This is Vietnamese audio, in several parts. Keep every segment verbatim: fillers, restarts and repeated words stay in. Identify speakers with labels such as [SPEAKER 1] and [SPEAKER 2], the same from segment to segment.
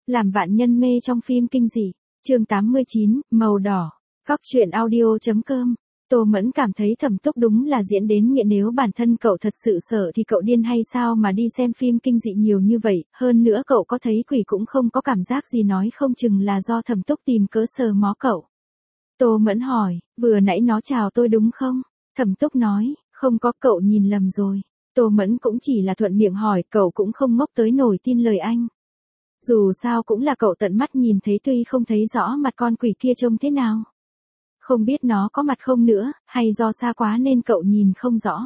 [SPEAKER 1] Làm vạn nhân mê trong phim kinh dị. Chương tám mươi chín, màu đỏ. Cóc truyện audio chấm com. Tô Mẫn cảm thấy Thẩm Túc đúng là diễn đến nghiện, nếu bản thân cậu thật sự sợ thì cậu điên hay sao mà đi xem phim kinh dị nhiều như vậy, hơn nữa cậu có thấy quỷ cũng không có cảm giác gì, nói không chừng là do Thẩm Túc tìm cớ sờ mó cậu. Tô Mẫn hỏi, vừa nãy nó chào tôi đúng không? Thẩm Túc nói, không có, cậu nhìn lầm rồi. Tô Mẫn cũng chỉ là thuận miệng hỏi, cậu cũng không ngốc tới nổi tin lời anh. Dù sao cũng là cậu tận mắt nhìn thấy, tuy không thấy rõ mặt con quỷ kia trông thế nào. Không biết nó có mặt không nữa, hay do xa quá nên cậu nhìn không rõ.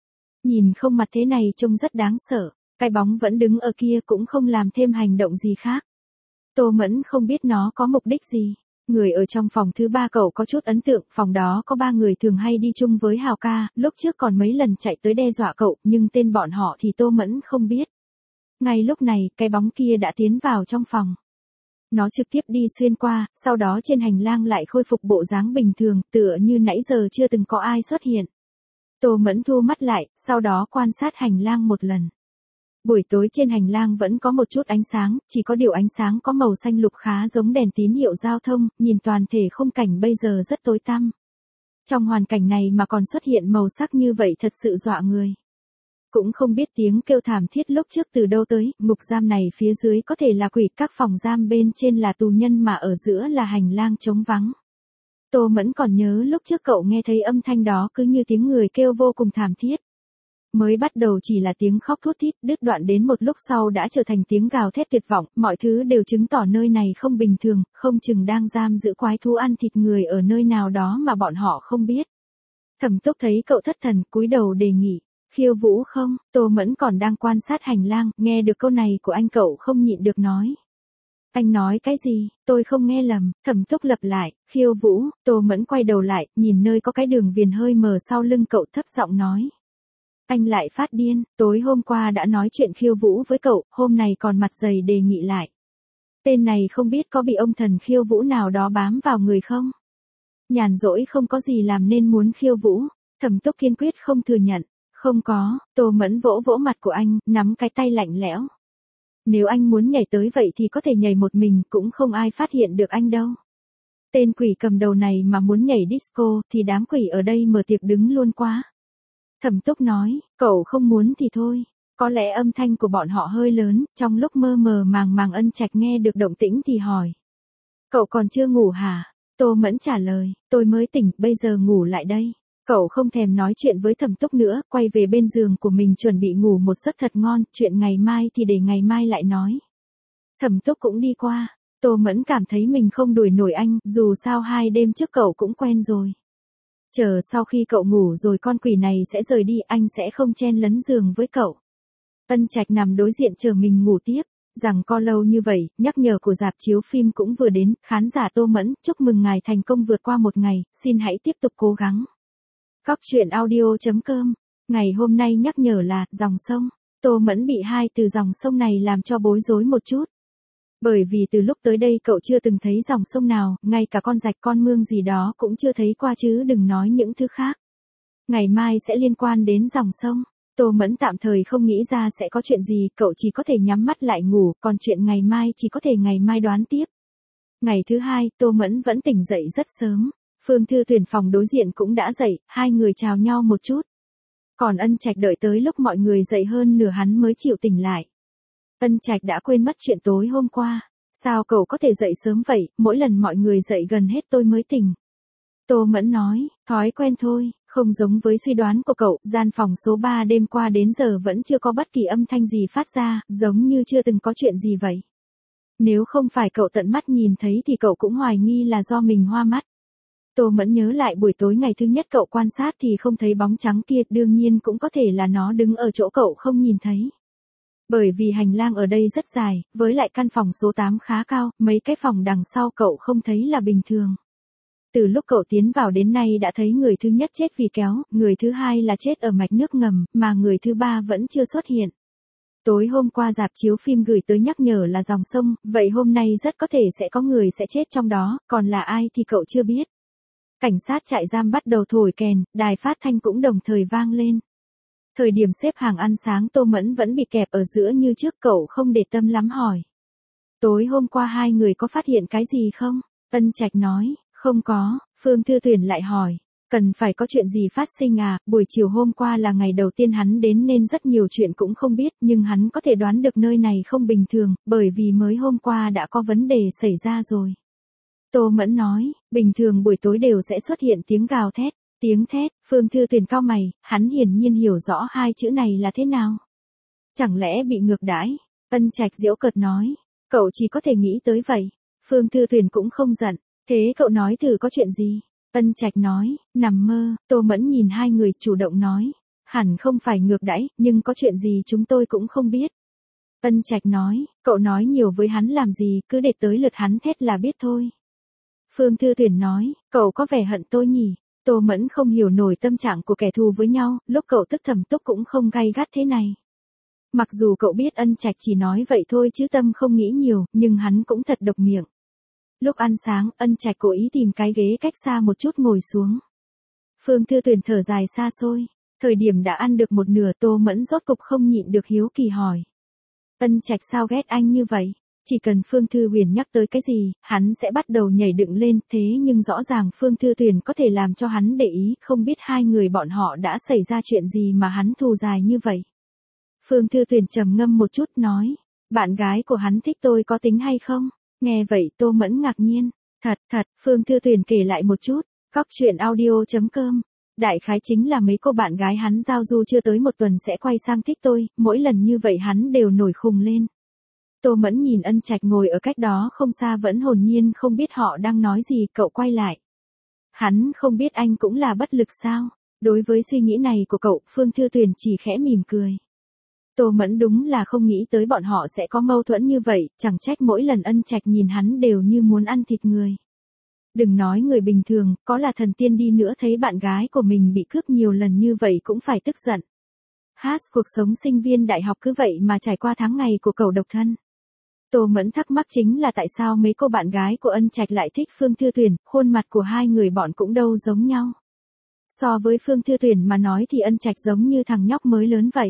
[SPEAKER 1] Nhìn không mặt thế này trông rất đáng sợ, cái bóng vẫn đứng ở kia cũng không làm thêm hành động gì khác. Tô Mẫn không biết nó có mục đích gì. Người ở trong phòng thứ ba cậu có chút ấn tượng, phòng đó có ba người thường hay đi chung với Hào ca, lúc trước còn mấy lần chạy tới đe dọa cậu, nhưng tên bọn họ thì Tô Mẫn không biết. Ngay lúc này, cái bóng kia đã tiến vào trong phòng. Nó trực tiếp đi xuyên qua, sau đó trên hành lang lại khôi phục bộ dáng bình thường, tựa như nãy giờ chưa từng có ai xuất hiện. Tô Mẫn thu mắt lại, sau đó quan sát hành lang một lần. Buổi tối trên hành lang vẫn có một chút ánh sáng, chỉ có điều ánh sáng có màu xanh lục khá giống đèn tín hiệu giao thông, nhìn toàn thể khung cảnh bây giờ rất tối tăm. Trong hoàn cảnh này mà còn xuất hiện màu sắc như vậy thật sự dọa người. Cũng không biết tiếng kêu thảm thiết lúc trước từ đâu tới, ngục giam này phía dưới có thể là quỷ, các phòng giam bên trên là tù nhân mà ở giữa là hành lang trống vắng. Tô Mẫn còn nhớ lúc trước cậu nghe thấy âm thanh đó cứ như tiếng người kêu vô cùng thảm thiết. Mới bắt đầu chỉ là tiếng khóc thút thít, đứt đoạn đến một lúc sau đã trở thành tiếng gào thét tuyệt vọng, mọi thứ đều chứng tỏ nơi này không bình thường, không chừng đang giam giữ quái thú ăn thịt người ở nơi nào đó mà bọn họ không biết. Thẩm Túc thấy cậu thất thần, cúi đầu đề nghị. Khiêu vũ không? Tô Mẫn còn đang quan sát hành lang, nghe được câu này của anh cậu không nhịn được nói. Anh nói cái gì? Tôi không nghe lầm. Thẩm Túc lặp lại, khiêu vũ. Tô Mẫn quay đầu lại, nhìn nơi có cái đường viền hơi mờ sau lưng cậu, thấp giọng nói. Anh lại phát điên, tối hôm qua đã nói chuyện khiêu vũ với cậu, hôm nay còn mặt dày đề nghị lại. Tên này không biết có bị ông thần khiêu vũ nào đó bám vào người không? Nhàn rỗi không có gì làm nên muốn khiêu vũ. Thẩm Túc kiên quyết không thừa nhận. Không có. Tô Mẫn vỗ vỗ mặt của anh, nắm cái tay lạnh lẽo. Nếu anh muốn nhảy tới vậy thì có thể nhảy một mình, cũng không ai phát hiện được anh đâu. Tên quỷ cầm đầu này mà muốn nhảy disco thì đám quỷ ở đây mở tiệc đứng luôn quá. Thẩm Túc nói, cậu không muốn thì thôi. Có lẽ âm thanh của bọn họ hơi lớn, trong lúc mơ mờ màng màng Ân Trạch nghe được động tĩnh thì hỏi. Cậu còn chưa ngủ hả? Tô Mẫn trả lời, tôi mới tỉnh, bây giờ ngủ lại đây. Cậu không thèm nói chuyện với Thẩm Túc nữa, quay về bên giường của mình chuẩn bị ngủ một giấc thật ngon, chuyện ngày mai thì để ngày mai lại nói. Thẩm Túc cũng đi qua, Tô Mẫn cảm thấy mình không đuổi nổi anh, dù sao hai đêm trước cậu cũng quen rồi. Chờ sau khi cậu ngủ rồi con quỷ này sẽ rời đi, anh sẽ không chen lấn giường với cậu. Ân Trạch nằm đối diện chờ mình ngủ tiếp, rằng co lâu như vậy, nhắc nhở của rạp chiếu phim cũng vừa đến, khán giả Tô Mẫn, chúc mừng ngài thành công vượt qua một ngày, xin hãy tiếp tục cố gắng. Cóc truyện audio chấm com. Ngày hôm nay nhắc nhở là dòng sông. Tô Mẫn bị hai từ dòng sông này làm cho bối rối một chút. Bởi vì từ lúc tới đây cậu chưa từng thấy dòng sông nào, ngay cả con rạch con mương gì đó cũng chưa thấy qua chứ đừng nói những thứ khác. Ngày mai sẽ liên quan đến dòng sông. Tô Mẫn tạm thời không nghĩ ra sẽ có chuyện gì, cậu chỉ có thể nhắm mắt lại ngủ, còn chuyện ngày mai chỉ có thể ngày mai đoán tiếp. Ngày thứ hai, Tô Mẫn vẫn tỉnh dậy rất sớm. Phương Thư Tuyền phòng đối diện cũng đã dậy, hai người chào nhau một chút. Còn Ân Trạch đợi tới lúc mọi người dậy hơn nửa hắn mới chịu tỉnh lại. Ân Trạch đã quên mất chuyện tối hôm qua. Sao cậu có thể dậy sớm vậy, mỗi lần mọi người dậy gần hết tôi mới tỉnh. Tô Mẫn nói, thói quen thôi, không giống với suy đoán của cậu, gian phòng số ba đêm qua đến giờ vẫn chưa có bất kỳ âm thanh gì phát ra, giống như chưa từng có chuyện gì vậy. Nếu không phải cậu tận mắt nhìn thấy thì cậu cũng hoài nghi là do mình hoa mắt. Tô Mẫn nhớ lại buổi tối ngày thứ nhất cậu quan sát thì không thấy bóng trắng kia, đương nhiên cũng có thể là nó đứng ở chỗ cậu không nhìn thấy. Bởi vì hành lang ở đây rất dài, với lại căn phòng số tám khá cao, mấy cái phòng đằng sau cậu không thấy là bình thường. Từ lúc cậu tiến vào đến nay đã thấy người thứ nhất chết vì kéo, người thứ hai là chết ở mạch nước ngầm, mà người thứ ba vẫn chưa xuất hiện. Tối hôm qua rạp chiếu phim gửi tới nhắc nhở là dòng sông, vậy hôm nay rất có thể sẽ có người sẽ chết trong đó, còn là ai thì cậu chưa biết. Cảnh sát trại giam bắt đầu thổi kèn, đài phát thanh cũng đồng thời vang lên. Thời điểm xếp hàng ăn sáng Tô Mẫn vẫn bị kẹp ở giữa như trước, cậu không để tâm lắm hỏi. Tối hôm qua hai người có phát hiện cái gì không? Ân Trạch nói, không có. Phương Thư Tuyền lại hỏi, cần phải có chuyện gì phát sinh à? Buổi chiều hôm qua là ngày đầu tiên hắn đến nên rất nhiều chuyện cũng không biết, nhưng hắn có thể đoán được nơi này không bình thường, bởi vì mới hôm qua đã có vấn đề xảy ra rồi. Tô Mẫn nói, bình thường buổi tối đều sẽ xuất hiện tiếng gào thét. Tiếng thét. Phương Thư Tuyền cau mày, hắn hiển nhiên hiểu rõ hai chữ này là thế nào. Chẳng lẽ bị ngược đãi? Ân Trạch giễu cợt nói, cậu chỉ có thể nghĩ tới vậy. Phương Thư Tuyền cũng không giận, thế cậu nói thử có chuyện gì? Ân Trạch nói, nằm mơ. Tô Mẫn nhìn hai người chủ động nói, hẳn không phải ngược đãi, nhưng có chuyện gì chúng tôi cũng không biết. Ân Trạch nói, cậu nói nhiều với hắn làm gì, cứ để tới lượt hắn thét là biết thôi. Phương Thư Tuyền nói, cậu có vẻ hận tôi nhỉ? Tô Mẫn không hiểu nổi tâm trạng của kẻ thù với nhau, lúc cậu tức thầm túc cũng không gay gắt thế này. Mặc dù cậu biết Ân Trạch chỉ nói vậy thôi chứ tâm không nghĩ nhiều, nhưng hắn cũng thật độc miệng. Lúc ăn sáng, Ân Trạch cố ý tìm cái ghế cách xa một chút ngồi xuống. Phương Thư Tuyền thở dài xa xôi. Thời điểm đã ăn được một nửa, Tô Mẫn rốt cục không nhịn được hiếu kỳ hỏi. Ân Trạch sao ghét anh như vậy? Chỉ cần Phương Thư Huyền nhắc tới cái gì, hắn sẽ bắt đầu nhảy dựng lên, thế nhưng rõ ràng Phương Thư Tuyền có thể làm cho hắn để ý, không biết hai người bọn họ đã xảy ra chuyện gì mà hắn thù dài như vậy. Phương Thư Tuyền trầm ngâm một chút nói, bạn gái của hắn thích tôi có tính hay không? Nghe vậy Tô Mẫn ngạc nhiên, thật, thật, Phương Thư Tuyền kể lại một chút, góc truyện audio chấm com. Đại khái chính là mấy cô bạn gái hắn giao du chưa tới một tuần sẽ quay sang thích tôi, mỗi lần như vậy hắn đều nổi khùng lên. Tô Mẫn nhìn Ân Trạch ngồi ở cách đó không xa vẫn hồn nhiên không biết họ đang nói gì, cậu quay lại. Hắn không biết anh cũng là bất lực sao? Đối với suy nghĩ này của cậu, Phương Thư Tuyền chỉ khẽ mỉm cười. Tô Mẫn đúng là không nghĩ tới bọn họ sẽ có mâu thuẫn như vậy, chẳng trách mỗi lần Ân Trạch nhìn hắn đều như muốn ăn thịt người. Đừng nói người bình thường, có là thần tiên đi nữa thấy bạn gái của mình bị cướp nhiều lần như vậy cũng phải tức giận. Hát, cuộc sống sinh viên đại học cứ vậy mà trải qua tháng ngày của cậu độc thân. Tô Mẫn thắc mắc chính là tại sao mấy cô bạn gái của Ân Trạch lại thích Phương Thư Tuyền, khuôn mặt của hai người bọn cũng đâu giống nhau. So với Phương Thư Tuyền mà nói thì Ân Trạch giống như thằng nhóc mới lớn vậy.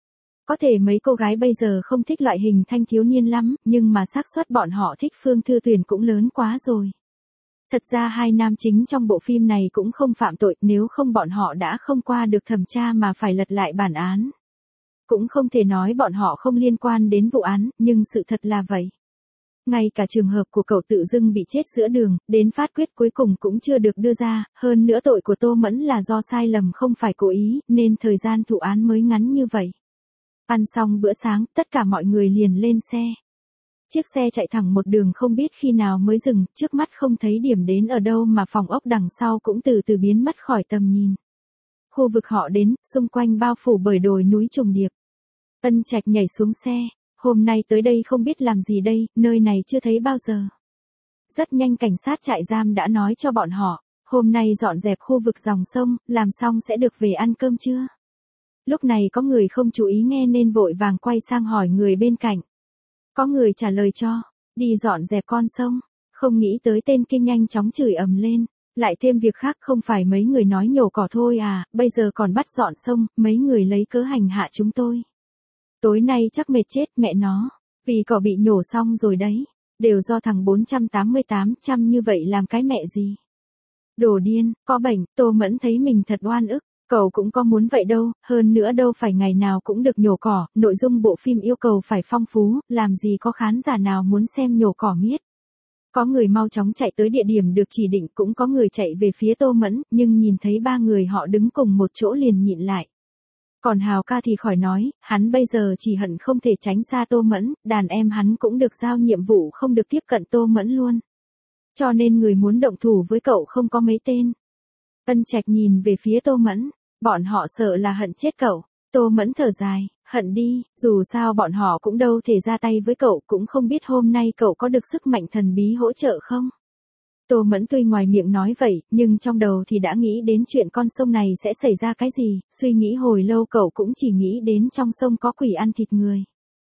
[SPEAKER 1] Có thể mấy cô gái bây giờ không thích loại hình thanh thiếu niên lắm, nhưng mà xác suất bọn họ thích Phương Thư Tuyền cũng lớn quá rồi. Thật ra hai nam chính trong bộ phim này cũng không phạm tội, nếu không bọn họ đã không qua được thẩm tra mà phải lật lại bản án. Cũng không thể nói bọn họ không liên quan đến vụ án, nhưng sự thật là vậy. Ngay cả trường hợp của cậu tự dưng bị chết giữa đường, đến phát quyết cuối cùng cũng chưa được đưa ra, hơn nữa tội của Tô Mẫn là do sai lầm không phải cố ý, nên thời gian thụ án mới ngắn như vậy. Ăn xong bữa sáng, tất cả mọi người liền lên xe. Chiếc xe chạy thẳng một đường không biết khi nào mới dừng, trước mắt không thấy điểm đến ở đâu mà phòng ốc đằng sau cũng từ từ biến mất khỏi tầm nhìn. Khu vực họ đến, xung quanh bao phủ bởi đồi núi trùng điệp. Ân Trạch nhảy xuống xe, hôm nay tới đây không biết làm gì đây, nơi này chưa thấy bao giờ. Rất nhanh cảnh sát trại giam đã nói cho bọn họ, hôm nay dọn dẹp khu vực dòng sông, làm xong sẽ được về ăn cơm trưa. Lúc này có người không chú ý nghe nên vội vàng quay sang hỏi người bên cạnh. Có người trả lời cho, đi dọn dẹp con sông, không nghĩ tới tên kia nhanh chóng chửi ầm lên. Lại thêm việc khác không phải mấy người nói nhổ cỏ thôi à, bây giờ còn bắt dọn sông, mấy người lấy cớ hành hạ chúng tôi. Tối nay chắc mệt chết mẹ nó, vì cỏ bị nhổ xong rồi đấy, đều do thằng bốn trăm tám mươi tám trăm như vậy làm cái mẹ gì. Đồ điên, có bệnh, Tô Mẫn thấy mình thật oan ức, cậu cũng có muốn vậy đâu, hơn nữa đâu phải ngày nào cũng được nhổ cỏ, nội dung bộ phim yêu cầu phải phong phú, làm gì có khán giả nào muốn xem nhổ cỏ miết. Có người mau chóng chạy tới địa điểm được chỉ định, cũng có người chạy về phía Tô Mẫn, nhưng nhìn thấy ba người họ đứng cùng một chỗ liền nhịn lại. Còn Hào ca thì khỏi nói, hắn bây giờ chỉ hận không thể tránh xa Tô Mẫn, đàn em hắn cũng được giao nhiệm vụ không được tiếp cận Tô Mẫn luôn. Cho nên người muốn động thủ với cậu không có mấy tên. Ân Trạch nhìn về phía Tô Mẫn, bọn họ sợ là hận chết cậu. Tô Mẫn thở dài, hận đi, dù sao bọn họ cũng đâu thể ra tay với cậu, cũng không biết hôm nay cậu có được sức mạnh thần bí hỗ trợ không. Tô Mẫn tuy ngoài miệng nói vậy, nhưng trong đầu thì đã nghĩ đến chuyện con sông này sẽ xảy ra cái gì, suy nghĩ hồi lâu cậu cũng chỉ nghĩ đến trong sông có quỷ ăn thịt người.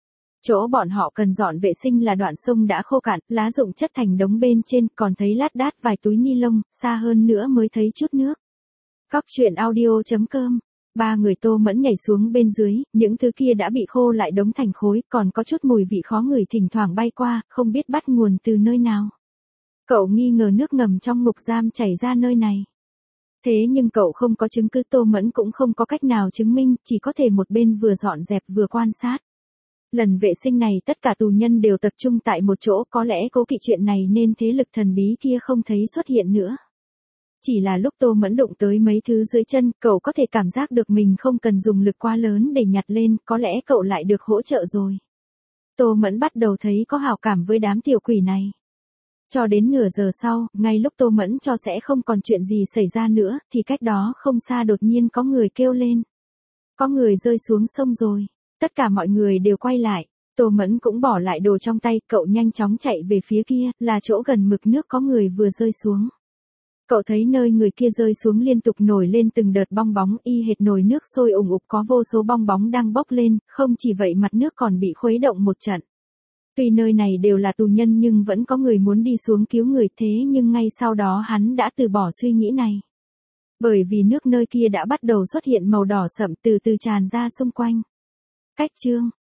[SPEAKER 1] Chỗ bọn họ cần dọn vệ sinh là đoạn sông đã khô cạn, lá rụng chất thành đống bên trên, còn thấy lát đát vài túi ni lông, xa hơn nữa mới thấy chút nước. Góc truyện audio chấm com Ba người Tô Mẫn nhảy xuống bên dưới, những thứ kia đã bị khô lại đống thành khối, còn có chút mùi vị khó ngửi thỉnh thoảng bay qua, không biết bắt nguồn từ nơi nào. Cậu nghi ngờ nước ngầm trong ngục giam chảy ra nơi này. Thế nhưng cậu không có chứng cứ, Tô Mẫn cũng không có cách nào chứng minh, chỉ có thể một bên vừa dọn dẹp vừa quan sát. Lần vệ sinh này tất cả tù nhân đều tập trung tại một chỗ, có lẽ cố kỵ chuyện này nên thế lực thần bí kia không thấy xuất hiện nữa. Chỉ là lúc Tô Mẫn đụng tới mấy thứ dưới chân, cậu có thể cảm giác được mình không cần dùng lực quá lớn để nhặt lên, có lẽ cậu lại được hỗ trợ rồi. Tô Mẫn bắt đầu thấy có hảo cảm với đám tiểu quỷ này. Cho đến nửa giờ sau, ngay lúc Tô Mẫn cho sẽ không còn chuyện gì xảy ra nữa, thì cách đó không xa đột nhiên có người kêu lên. Có người rơi xuống sông rồi. Tất cả mọi người đều quay lại. Tô Mẫn cũng bỏ lại đồ trong tay, cậu nhanh chóng chạy về phía kia, là chỗ gần mực nước có người vừa rơi xuống. Cậu thấy nơi người kia rơi xuống liên tục nổi lên từng đợt bong bóng, y hệt nồi nước sôi ủng ục, có vô số bong bóng đang bốc lên, không chỉ vậy mặt nước còn bị khuấy động một trận. Tuy nơi này đều là tù nhân nhưng vẫn có người muốn đi xuống cứu người, thế nhưng ngay sau đó hắn đã từ bỏ suy nghĩ này. Bởi vì nước nơi kia đã bắt đầu xuất hiện màu đỏ sậm từ từ tràn ra xung quanh. Cách chương